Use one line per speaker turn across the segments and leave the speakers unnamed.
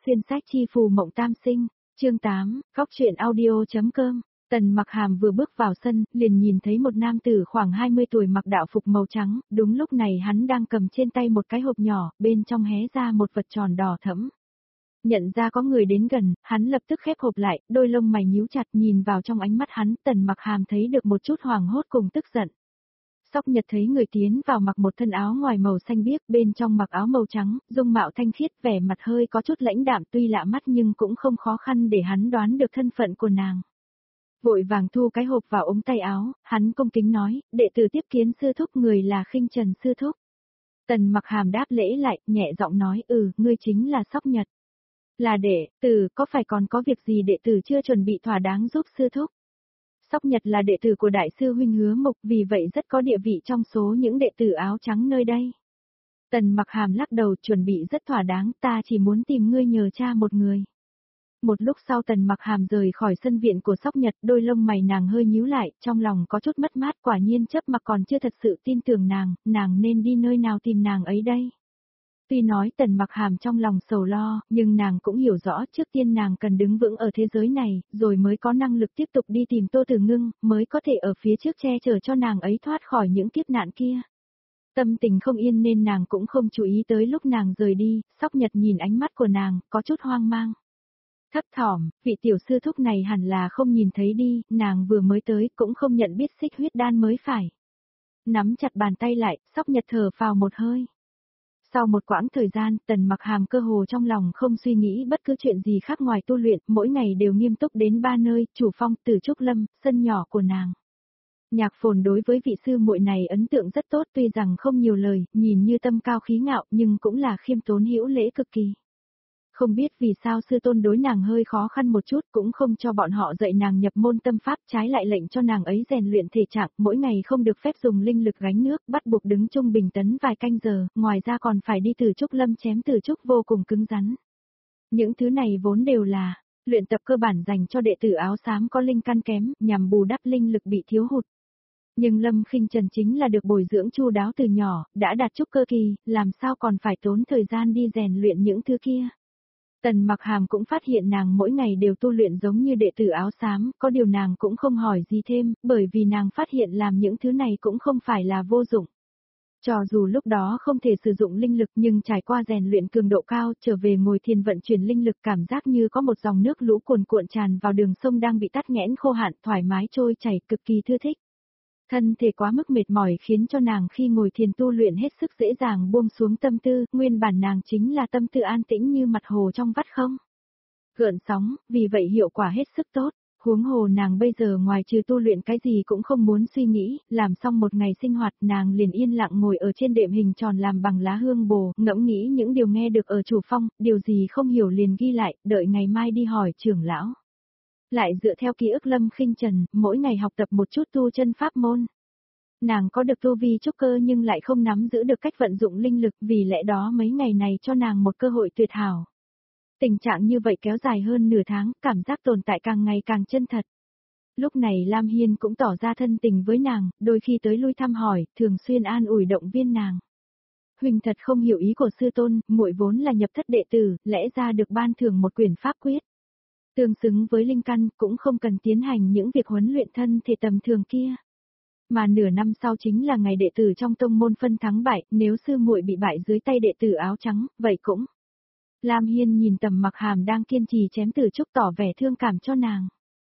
xuyên sách chi phù mộng tam sinh, chương 8, Cóc truyện audio.com. Tần Mặc Hàm vừa bước vào sân, liền nhìn thấy một nam tử khoảng 20 tuổi mặc đạo phục màu trắng, đúng lúc này hắn đang cầm trên tay một cái hộp nhỏ, bên trong hé ra một vật tròn đỏ thẫm. Nhận ra có người đến gần, hắn lập tức khép hộp lại, đôi lông mày nhíu chặt nhìn vào trong ánh mắt hắn, Tần Mặc Hàm thấy được một chút hoảng hốt cùng tức giận. Sóc Nhật thấy người tiến vào mặc một thân áo ngoài màu xanh biếc, bên trong mặc áo màu trắng, dung mạo thanh khiết, vẻ mặt hơi có chút lãnh đạm, tuy lạ mắt nhưng cũng không khó khăn để hắn đoán được thân phận của nàng. Vội vàng thu cái hộp vào ống tay áo, hắn cung kính nói, đệ tử tiếp kiến sư thúc, người là Khinh Trần sư thúc. Tần Mặc Hàm đáp lễ lại, nhẹ giọng nói, ngươi chính là Sóc Nhật. Là đệ tử, có phải còn có việc gì đệ tử chưa chuẩn bị thỏa đáng giúp sư thúc? Sóc Nhật là đệ tử của đại sư huynh Hứa Mộc, vì vậy rất có địa vị trong số những đệ tử áo trắng nơi đây. Tần Mặc Hàm lắc đầu, chuẩn bị rất thỏa đáng, ta chỉ muốn tìm ngươi nhờ cha một người. Một lúc sau Tần Mặc Hàm rời khỏi sân viện của Sóc Nhật, đôi lông mày nàng hơi nhíu lại, trong lòng có chút mất mát, quả nhiên Chấp Mặc còn chưa thật sự tin tưởng nàng nên đi nơi nào tìm nàng ấy đây. Tuy nói Tần Mặc Hàm trong lòng sầu lo, nhưng nàng cũng hiểu rõ trước tiên nàng cần đứng vững ở thế giới này, rồi mới có năng lực tiếp tục đi tìm Tô Tử Ngưng, mới có thể ở phía trước che chở cho nàng ấy thoát khỏi những kiếp nạn kia. Tâm tình không yên nên nàng cũng không chú ý tới lúc nàng rời đi, Sóc Nhật nhìn ánh mắt của nàng, có chút hoang mang. Thấp thỏm, vị tiểu sư thúc này hẳn là không nhìn thấy đi, nàng vừa mới tới cũng không nhận biết xích huyết đan mới phải. Nắm chặt bàn tay lại, Sóc Nhật thở phào một hơi. Sau một quãng thời gian, Tần Mặc Hàm cơ hồ trong lòng không suy nghĩ bất cứ chuyện gì khác ngoài tu luyện, mỗi ngày đều nghiêm túc đến 3 nơi, Chủ Phong, Tử Trúc Lâm, sân nhỏ của nàng. Nhạc Phồn đối với vị sư muội này ấn tượng rất tốt, tuy rằng không nhiều lời, nhìn như tâm cao khí ngạo, nhưng cũng là khiêm tốn hữu lễ cực kỳ. Không biết vì sao sư tôn đối nàng hơi khó khăn một chút, cũng không cho bọn họ dạy nàng nhập môn tâm pháp, trái lại lệnh cho nàng ấy rèn luyện thể trạng, mỗi ngày không được phép dùng linh lực gánh nước, bắt buộc đứng trung bình tấn vài canh giờ, ngoài ra còn phải đi Tử Trúc Lâm chém Tử Trúc vô cùng cứng rắn. Những thứ này vốn đều là luyện tập cơ bản dành cho đệ tử áo xám có linh căn kém, nhằm bù đắp linh lực bị thiếu hụt. Nhưng Lâm Khinh Trần chính là được bồi dưỡng chu đáo từ nhỏ, đã đạt trúc cơ kỳ, làm sao còn phải tốn thời gian đi rèn luyện những thứ kia. Tần Mặc Hàm cũng phát hiện nàng mỗi ngày đều tu luyện giống như đệ tử áo xám, có điều nàng cũng không hỏi gì thêm, bởi vì nàng phát hiện làm những thứ này cũng không phải là vô dụng. Cho dù lúc đó không thể sử dụng linh lực nhưng trải qua rèn luyện cường độ cao, trở về ngồi thiền vận chuyển linh lực, cảm giác như có một dòng nước lũ cuồn cuộn tràn vào đường sông đang bị tắc nghẽn khô hạn, thoải mái trôi chảy, cực kỳ thư thích. Thân thể quá mức mệt mỏi khiến cho nàng khi ngồi thiền tu luyện hết sức dễ dàng buông xuống tâm tư, nguyên bản nàng chính là tâm tư an tĩnh như mặt hồ trong vắt không gợn sóng, vì vậy hiệu quả hết sức tốt. Huống hồ nàng bây giờ ngoài trừ tu luyện cái gì cũng không muốn suy nghĩ, làm xong một ngày sinh hoạt nàng liền yên lặng ngồi ở trên đệm hình tròn làm bằng lá hương bồ, ngẫm nghĩ những điều nghe được ở Chủ Phong, điều gì không hiểu liền ghi lại, đợi ngày mai đi hỏi trưởng lão. Lại dựa theo ký ức Lâm Khinh Trần, mỗi ngày học tập một chút tu chân pháp môn. Nàng có được tu vi trúc cơ nhưng lại không nắm giữ được cách vận dụng linh lực, vì lẽ đó mấy ngày này cho nàng một cơ hội tuyệt hảo. Tình trạng như vậy kéo dài hơn nửa tháng, cảm giác tồn tại càng ngày càng chân thật. Lúc này Lam Hiên cũng tỏ ra thân tình với nàng, đôi khi tới lui thăm hỏi, thường xuyên an ủi động viên nàng. Huỳnh thật không hiểu ý của sư tôn, muội vốn là nhập thất đệ tử, lẽ ra được ban thưởng một quyển pháp quyết. Tương xứng với linh căn, cũng không cần tiến hành những việc huấn luyện thân thể tầm thường kia. Mà nửa năm sau chính là ngày đệ tử trong tông môn phân thắng bại, nếu sư muội bị bại dưới tay đệ tử áo trắng, vậy cũng. Lam Hiên nhìn Tần Mặc Hàm đang kiên trì chém Tử Trúc tỏ vẻ thương cảm cho nàng.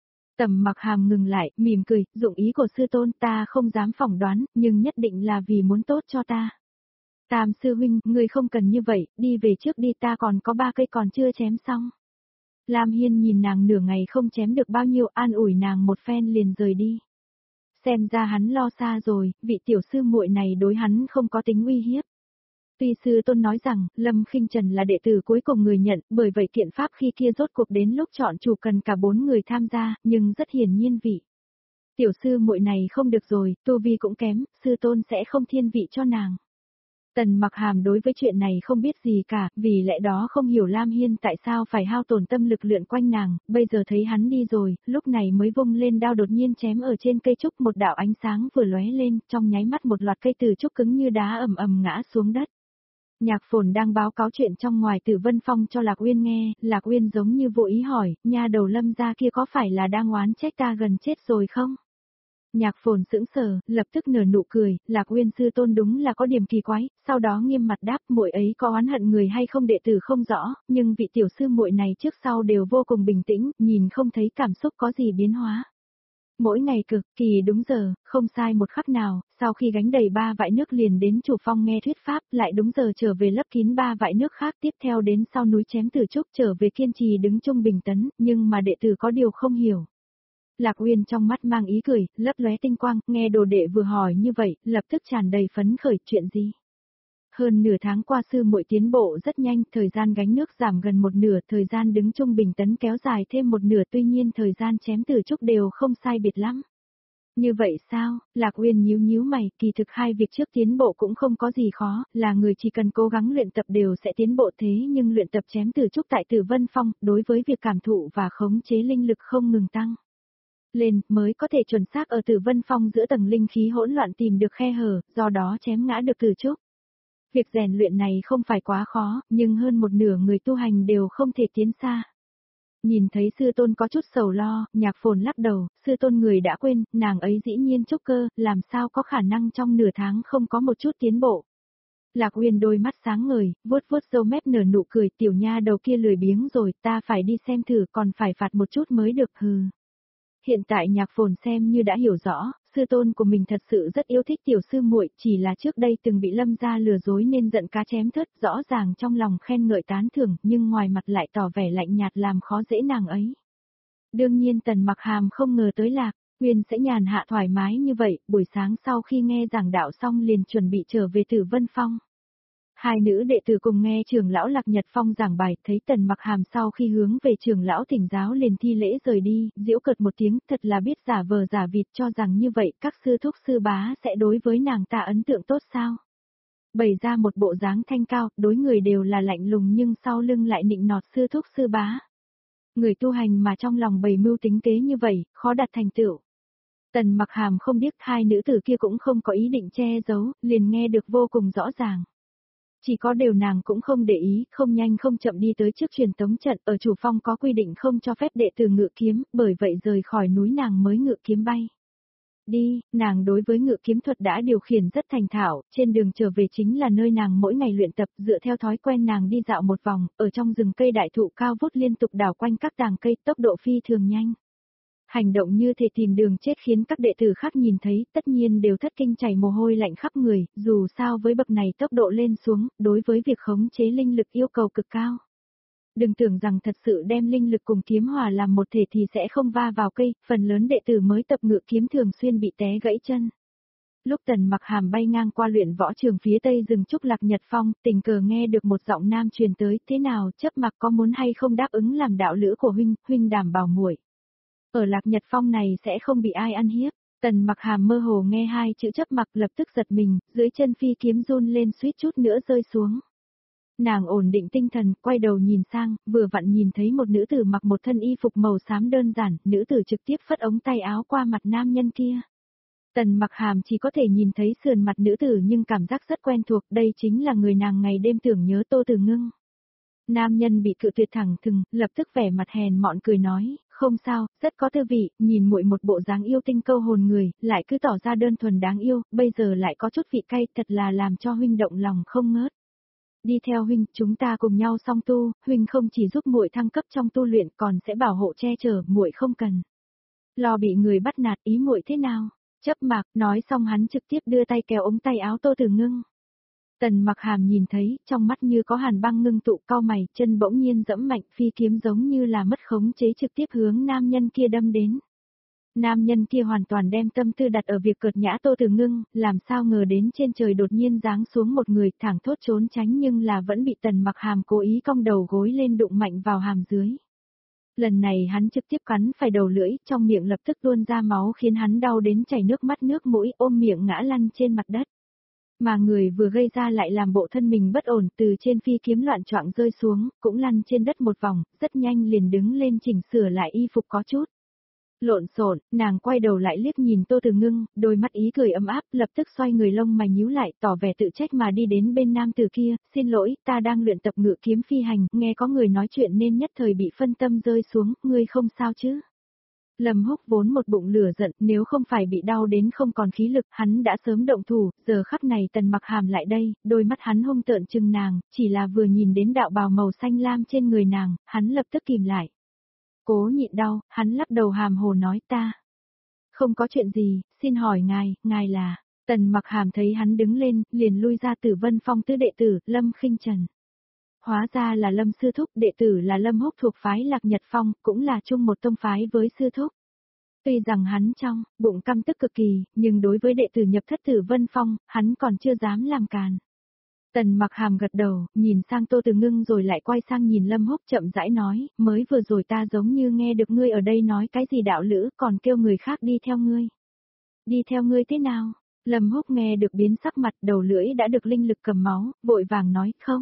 Tần Mặc Hàm ngừng lại, mỉm cười, dụng ý của sư tôn ta không dám phỏng đoán, nhưng nhất định là vì muốn tốt cho ta. Tam sư huynh, ngươi không cần như vậy, đi về trước đi, ta còn có 3 cây còn chưa chém xong. Lam Hiên nhìn nàng nửa ngày không chém được bao nhiêu, an ủi nàng một phen liền rời đi. Xem ra hắn lo xa rồi, vị tiểu sư muội này đối hắn không có tính uy hiếp. Tuy sư tôn nói rằng, Lâm Khinh Trần là đệ tử cuối cùng người nhận, bởi vậy kiện pháp khi kia rốt cuộc đến lúc chọn chủ cần cả 4 người tham gia, nhưng rất hiển nhiên vị tiểu sư muội này không được rồi, tu vi cũng kém, sư tôn sẽ không thiên vị cho nàng. Tần Mặc Hàm đối với chuyện này không biết gì cả, vì lẽ đó không hiểu Lam Hiên tại sao phải hao tổn tâm lực lượn quanh nàng, bây giờ thấy hắn đi rồi, lúc này mới vung lên đao đột nhiên chém ở trên cây trúc, một đạo ánh sáng vừa lóe lên, trong nháy mắt một loạt cây Tử Trúc cứng như đá ầm ầm ngã xuống đất. Nhạc Phồn đang báo cáo chuyện trong ngoài Tử Vân Phong cho Lạc Uyên nghe, Lạc Uyên giống như vô ý hỏi, nha đầu Lâm gia kia có phải là đang oán trách ta gần chết rồi không? Nhạc Phồn sững sờ, lập tức nở nụ cười, Lạc Uyên sư tôn đúng là có điểm kỳ quái, sau đó nghiêm mặt đáp, muội ấy có oán hận người hay không đệ tử không rõ, nhưng vị tiểu sư muội này trước sau đều vô cùng bình tĩnh, nhìn không thấy cảm xúc có gì biến hóa. Mỗi ngày cực kỳ đúng giờ, không sai một khắc nào, sau khi gánh đầy 3 vại nước liền đến chủ phong nghe thuyết pháp, lại đúng giờ trở về lấp kín 3 vại nước khác, tiếp theo đến sau núi chém Tử Trúc trở về kiên trì đứng trung bình tấn, nhưng mà đệ tử có điều không hiểu. Lạc Uyên trong mắt mang ý cười, lấp lóe tinh quang, nghe đồ đệ vừa hỏi như vậy, lập tức tràn đầy phấn khởi, chuyện gì? Hơn nửa tháng qua sư muội tiến bộ rất nhanh, thời gian gánh nước giảm gần một nửa, thời gian đứng trung bình tấn kéo dài thêm một nửa, tuy nhiên thời gian chém Tử Trúc đều không sai biệt lắm. Như vậy sao? Lạc Uyên nhíu nhíu mày, kỳ thực hai việc trước tiến bộ cũng không có gì khó, là người chỉ cần cố gắng luyện tập đều sẽ tiến bộ, thế nhưng luyện tập chém Tử Trúc tại Tử Vân Phong, đối với việc cảm thụ và khống chế linh lực không ngừng tăng lên, mới có thể chuẩn xác ở Tử Vân Phong giữa tầng linh khí hỗn loạn tìm được khe hở, do đó chém ngã được Tử Trúc. Việc rèn luyện này không phải quá khó, nhưng hơn một nửa người tu hành đều không thể tiến xa. Nhìn thấy sư tôn có chút sầu lo, Nhạc Phồn lắc đầu, sư tôn người đã quên, nàng ấy dĩ nhiên trúc cơ, làm sao có khả năng trong nửa tháng không có một chút tiến bộ. Lạc Uyên đôi mắt sáng ngời, vuốt vuốt râu mép nở nụ cười, tiểu nha đầu kia lười biếng rồi, ta phải đi xem thử, còn phải phạt một chút mới được, hừ. Hiện tại Nhạc Phồn xem như đã hiểu rõ, sư tôn của mình thật sự rất yêu thích tiểu sư muội, chỉ là trước đây từng bị Lâm gia lừa dối nên giận cá chém thớt, rõ ràng trong lòng khen ngợi tán thưởng, nhưng ngoài mặt lại tỏ vẻ lạnh nhạt làm khó dễ nàng ấy. Đương nhiên Tần Mặc Hàm không ngờ tới Lạc Uyên sẽ nhàn hạ thoải mái như vậy, buổi sáng sau khi nghe giảng đạo xong liền chuẩn bị trở về Tử Vân Phong. Hai nữ đệ tử cùng nghe trưởng lão Lạc Nhật Phong giảng bài, thấy Tần Mặc Hàm sau khi hướng về trưởng lão thỉnh giáo liền thi lễ rời đi, giễu cợt một tiếng, thật là biết giả vờ giả vịt, cho rằng như vậy các sư thúc sư bá sẽ đối với nàng ta ấn tượng tốt sao. Bày ra một bộ dáng thanh cao, đối người đều là lạnh lùng nhưng sau lưng lại nịnh nọt sư thúc sư bá. Người tu hành mà trong lòng bày mưu tính kế như vậy, khó đạt thành tựu. Tần Mặc Hàm không biết hai nữ tử kia cũng không có ý định che giấu, liền nghe được vô cùng rõ ràng. Chỉ có điều nàng cũng không để ý, không nhanh không chậm đi tới trước truyền tống trận, ở chủ phong có quy định không cho phép đệ tử ngự kiếm, bởi vậy rời khỏi núi nàng mới ngự kiếm bay. Đi, nàng đối với ngự kiếm thuật đã điều khiển rất thành thạo, trên đường trở về chính là nơi nàng mỗi ngày luyện tập, dựa theo thói quen nàng đi dạo một vòng, ở trong rừng cây đại thụ cao vút liên tục đảo quanh các tàng cây, tốc độ phi thường nhanh. Hành động như thể tìm đường chết khiến các đệ tử khác nhìn thấy, tất nhiên đều thất kinh chảy mồ hôi lạnh khắp người, dù sao với bậc này tốc độ lên xuống, đối với việc khống chế linh lực yêu cầu cực cao. Đừng tưởng rằng thật sự đem linh lực cùng kiếm hòa làm một thể thì sẽ không va vào cây, phần lớn đệ tử mới tập ngự kiếm thường xuyên bị té gãy chân. Lúc Tần Mặc Hàm bay ngang qua luyện võ trường phía tây rừng trúc Lạc Nhật Phong, tình cờ nghe được một giọng nam truyền tới, thế nào, Chấp Mặc có muốn hay không đáp ứng làm đạo lữ của huynh đảm bảo muội. Ở Lạc Nhật Phong này sẽ không bị ai ăn hiếp. Tần Mặc Hàm mơ hồ nghe hai chữ Chấp Mặc lập tức giật mình, dưới chân phi kiếm run lên suýt chút nữa rơi xuống. Nàng ổn định tinh thần, quay đầu nhìn sang, vừa vặn nhìn thấy một nữ tử mặc một thân y phục màu xám đơn giản, nữ tử trực tiếp phất ống tay áo qua mặt nam nhân kia. Tần Mặc Hàm chỉ có thể nhìn thấy sườn mặt nữ tử nhưng cảm giác rất quen thuộc, đây chính là người nàng ngày đêm tưởng nhớ Tô Từ Ngưng. Nam nhân bị cự tuyệt thẳng thừng, lập tức vẻ mặt hèn mọn cười nói, không sao, rất có tư vị, nhìn muội một bộ dáng yêu tinh câu hồn người, lại cứ tỏ ra đơn thuần đáng yêu, bây giờ lại có chút vị cay, thật là làm cho huynh động lòng không ngớt. Đi theo huynh, chúng ta cùng nhau song tu, huynh không chỉ giúp muội thăng cấp trong tu luyện còn sẽ bảo hộ che chở, muội không cần lo bị người bắt nạt, ý muội thế nào? Chấp Mặc, nói xong hắn trực tiếp đưa tay kéo ống tay áo Tô Từ Ngưng. Tần Mặc Hàm nhìn thấy, trong mắt như có hàn băng ngưng tụ, cau mày, chân bỗng nhiên giẫm mạnh, phi kiếm giống như là mất khống chế trực tiếp hướng nam nhân kia đâm đến. Nam nhân kia hoàn toàn đem tâm tư đặt ở việc cợt nhã Tô Từ Ngưng, làm sao ngờ đến trên trời đột nhiên giáng xuống một người, thẳng thốt trốn tránh nhưng là vẫn bị Tần Mặc Hàm cố ý cong đầu gối lên đụng mạnh vào hàm dưới. Lần này hắn trực tiếp cắn phải đầu lưỡi, trong miệng lập tức tuôn ra máu khiến hắn đau đến chảy nước mắt nước mũi, ôm miệng ngã lăn trên mặt đất. Mà người vừa gây ra lại làm bộ thân mình bất ổn, từ trên phi kiếm loạn choạng rơi xuống, cũng lăn trên đất một vòng, rất nhanh liền đứng lên chỉnh sửa lại y phục có chút Lộn xộn, nàng quay đầu lại liếc nhìn Tô Từ Ngưng, đôi mắt ý cười ấm áp, lập tức xoay người lông mày nhíu lại, tỏ vẻ tự trách mà đi đến bên nam tử kia, xin lỗi, ta đang luyện tập ngự kiếm phi hành, nghe có người nói chuyện nên nhất thời bị phân tâm rơi xuống, ngươi không sao chứ? Lâm Húc vốn một bụng lửa giận, nếu không phải bị đau đến không còn khí lực, hắn đã sớm động thủ, giờ khắc này Tần Mặc Hàm lại đây, đôi mắt hắn hung tợn trừng nàng, chỉ là vừa nhìn đến đạo bào màu xanh lam trên người nàng, hắn lập tức kìm lại. Cố nhịn đau, hắn lắc đầu hàm hồ nói ta. Không có chuyện gì, xin hỏi ngài là... Tần Mặc Hàm thấy hắn đứng lên, liền lui ra Tử Vân Phong tứ đệ tử, Lâm Khinh Trần. Hóa ra là Lâm sư thúc, đệ tử là Lâm Húc thuộc phái Lạc Nhật Phong, cũng là chung một tông phái với sư thúc. Tuy rằng hắn trong bụng căm tức cực kỳ, nhưng đối với đệ tử nhập thất Tử Vân Phong, hắn còn chưa dám làm càn. Tần Mặc Hàm gật đầu, nhìn sang Tô Từ Ngưng rồi lại quay sang nhìn Lâm Húc chậm rãi nói, mới vừa rồi ta giống như nghe được ngươi ở đây nói cái gì đạo lữ, còn kêu người khác đi theo ngươi. Đi theo ngươi thế nào? Lâm Húc nghe được biến sắc mặt, đầu lưỡi đã được linh lực cầm máu, vội vàng nói, không.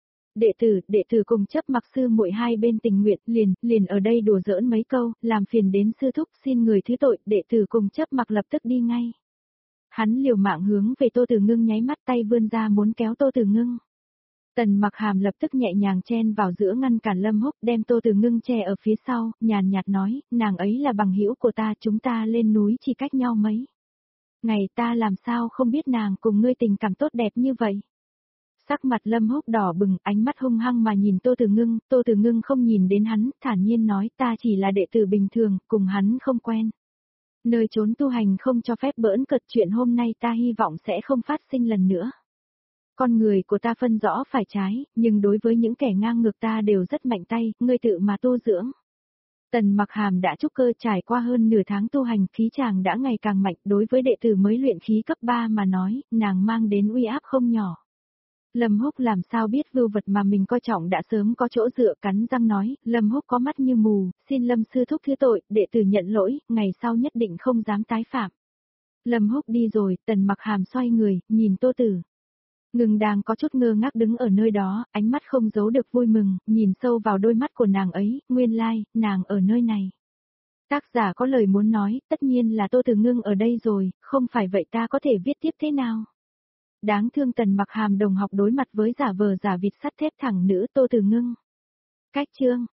Đệ tử cùng chấp Mặc sư muội hai bên tình nguyện, liền ở đây đùa giỡn mấy câu, làm phiền đến sư thúc xin người thứ tội, đệ tử cùng chấp Mặc lập tức đi ngay. Hắn liều mạng hướng về Tô Từ Ngưng nháy mắt tay vươn ra muốn kéo Tô Từ Ngưng. Tần Mặc Hàm lập tức nhẹ nhàng chen vào giữa ngăn cản Lâm Húc đem Tô Từ Ngưng che ở phía sau, nhàn nhạt nói, nàng ấy là bằng hữu của ta, chúng ta lên núi chỉ cách nhau mấy. Ngày ta làm sao không biết nàng cùng ngươi tình cảm tốt đẹp như vậy. Sắc mặt Lâm Húc đỏ bừng, ánh mắt hung hăng mà nhìn Tô Từ Ngưng không nhìn đến hắn, thản nhiên nói ta chỉ là đệ tử bình thường, cùng hắn không quen. Nơi trốn tu hành không cho phép bỡn cợt, chuyện hôm nay ta hy vọng sẽ không phát sinh lần nữa. Con người của ta phân rõ phải trái, nhưng đối với những kẻ ngang ngược ta đều rất mạnh tay, ngươi tự mà tu dưỡng. Tần Mặc Hàm đã trúc cơ trải qua hơn nửa tháng tu hành, khí chàng đã ngày càng mạnh, đối với đệ tử mới luyện khí cấp 3 mà nói, nàng mang đến uy áp không nhỏ. Lâm Húc làm sao biết vưu vật mà mình coi trọng đã sớm có chỗ dựa, cắn răng nói, Lâm Húc có mắt như mù, xin Lâm sư thúc thứ tội, đệ tử nhận lỗi, ngày sau nhất định không dám tái phạm. Lâm Húc đi rồi, Tần Mặc Hàm xoay người, nhìn Tô Tử Ngưng đang có chút ngơ ngác đứng ở nơi đó, ánh mắt không giấu được vui mừng, nhìn sâu vào đôi mắt của nàng ấy, nguyên lai, nàng ở nơi này. Tác giả có lời muốn nói, tất nhiên là Tô Từ Ngưng ở đây rồi, không phải vậy ta có thể viết tiếp thế nào? Đáng thương Tần Mặc Hàm đồng học đối mặt với giả vờ giả vịt sắt thép thẳng nữ Tô Từ Ngưng. Cách chương